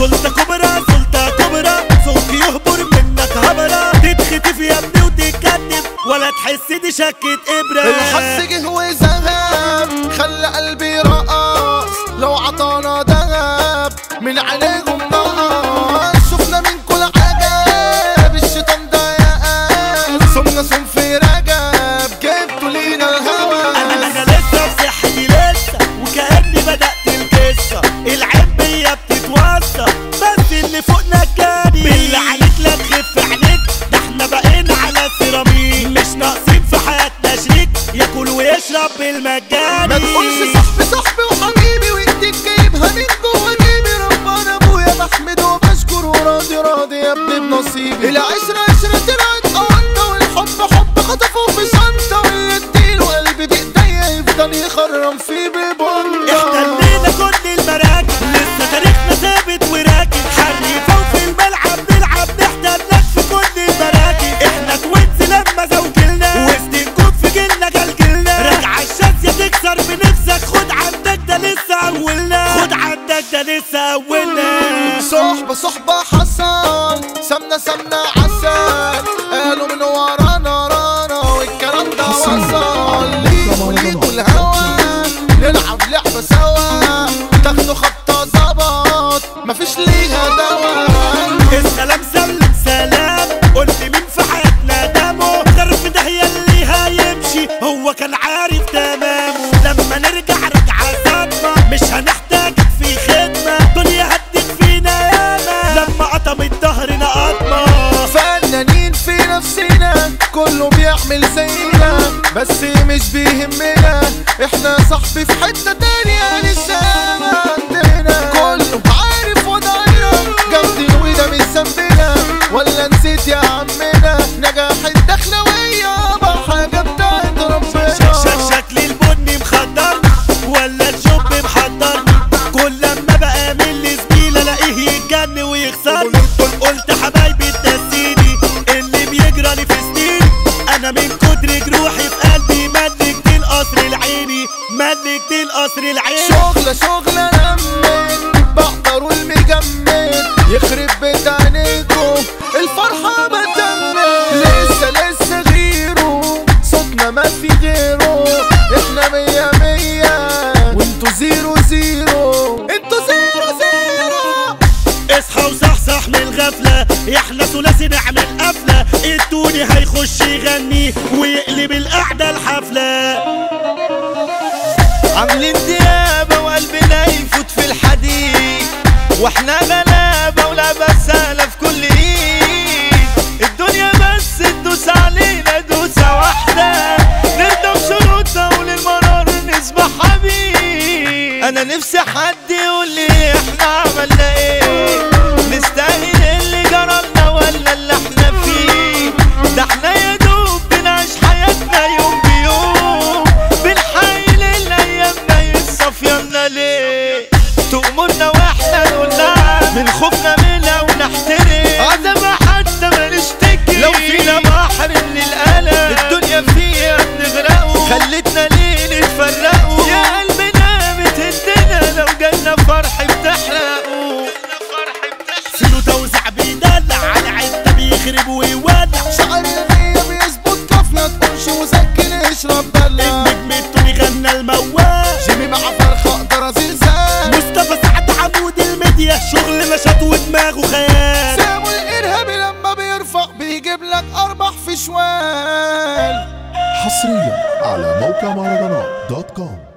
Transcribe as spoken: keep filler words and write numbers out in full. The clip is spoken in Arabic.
سلطة كبرى سلطة كبرى صوت يهبر منك هبرة تتختف يا ابني وتتكتف ولا تحس دي شكة ابرة. الحس جه وذهب خلى قلبي رقص لو عطانا دهب من عليهم نقص. شفنا من كل عجب الشيطان ده يقاس صمنا صم في رجب جبتوا لينا الهوى. انا انا لسه في صحتي لسه وكأني بدأت القصة العبية بتتوسط بس اللي فوقنا كاني بالله عليك لا تخف عينيك ده احنا بقينا على سيراميك مش ناقصين في حياتنا شريك ياكل ويشرب بالمجاني. ما تقولش صاحبي صاحبي وحبيبي وانت جايبها من جوه جيبي. ربنا ابويا بحمد وبشكر وراضي راضي يا ابني بنصيبي. العشرة عشرة طلعت قوانطة والحب حب خطفه في شنطة واللي اديله قلبي بايديا يفضل يخرم فيه ببنطة. احتلينا كل المراكب لسه تاريخنا ثابت وراكب حريفة وفي الملعب نلعب نحتلك في كل المراكب. احنا توينز لما زوجلنا وسط الكوب في جيلنا جلجلنا راجعة الشاذية تكسر بنفسك خد عندك ده لسه اولنا خد عندك ده لسه اولنا. صحبة صحبة حصل سمنة سمنة عسل قالوا من ورانا رانا والكلام ده وصل. ليكوا ليكوا الهوا نلعب لعبة سوا تاخدوا خبطة ظبط مفيش ليها دوا. السلام سلم سلام قلت مين في حياتنا دمه ظرف ده هي اللي هيمشي هو كان عارف تمامه. لما نرجع رجعة صدمة مش هنحتاجك في خدمة دنيا هدت فينا ياما لما قطمت ظهرنا قطمة. فنانين في نفسنا كله بيعمل زينا بس مش بيهمنا احنا صاحبي في حتة تانية لسه ما عندنا. كله عارف وضعنا جامدين وده مش ذنبنا ولا نسيت يا عمنا نجاح الدخلوية حاجة بتاعت ربنا. شكل البني مخدرني ولا الجب محضرني كل لما بقى من الزميل الاقيه يتجن ويخسرني. قلت حبايبي تنسيني اللي بيجرالي في سنين انا من كتر جروحي في قلبي ملكت القصر العيني ملكت القصر العيني. شغلة شغلة لمت بحضر والمجمد يخرب بيت عينيكو الفرحة ما تمت. لسه لسه غيره صوتنا ما في غيره احنا مية مية وانتو زيرو زيرو انتو زيرو زيرو. اصحى وصحصح من الغفلة احنا ثلاثي نعمل قفلة التوني هيخش يغني ويقلب القعدة الحفلة. عاملين ديابة وقلبنا يفوت في الحديد واحنا غلابة ولعبة سهلة في كل ايد. الدنيا بس تدوس علينا دوسة واحدة نرضى بشروطها وللمرار نسبح حبيب. انا نفسي حد يقول لي احنا عملنا ايه نستاهل اللي جرالنا ولا اللي احنا فيه. ده احنا يا دوب بنعيش حياتنا يوم بيوم بنحايل الايام ما يتصفينا ليه. تأمرنا واحنا نقول نعم من خوفنا منها ونحترم عدم حتى ما نشتكي. لو فينا بحر من القلق الدنيا فيها بنغرقه خلتنا ليه نتفرقوا. يا قلبنا بتهدنا لو جالنا فرح بتحرقه. فيلو توزع بيدلع على عدة بيخرب ويولع شعر الغية بيظبط كافية تقولش وسكن اشرب بلا. النجم التوني غنى الموال جيمي مع فرخة اقدر زلزال مصطفى سعد عمود الميديا شغل نشاط ودماغه خيال. سامو الارهابي لما بيرفع بيجيب لك اربح في شوال. حصريا على موقع مهرجانات دوت كوم.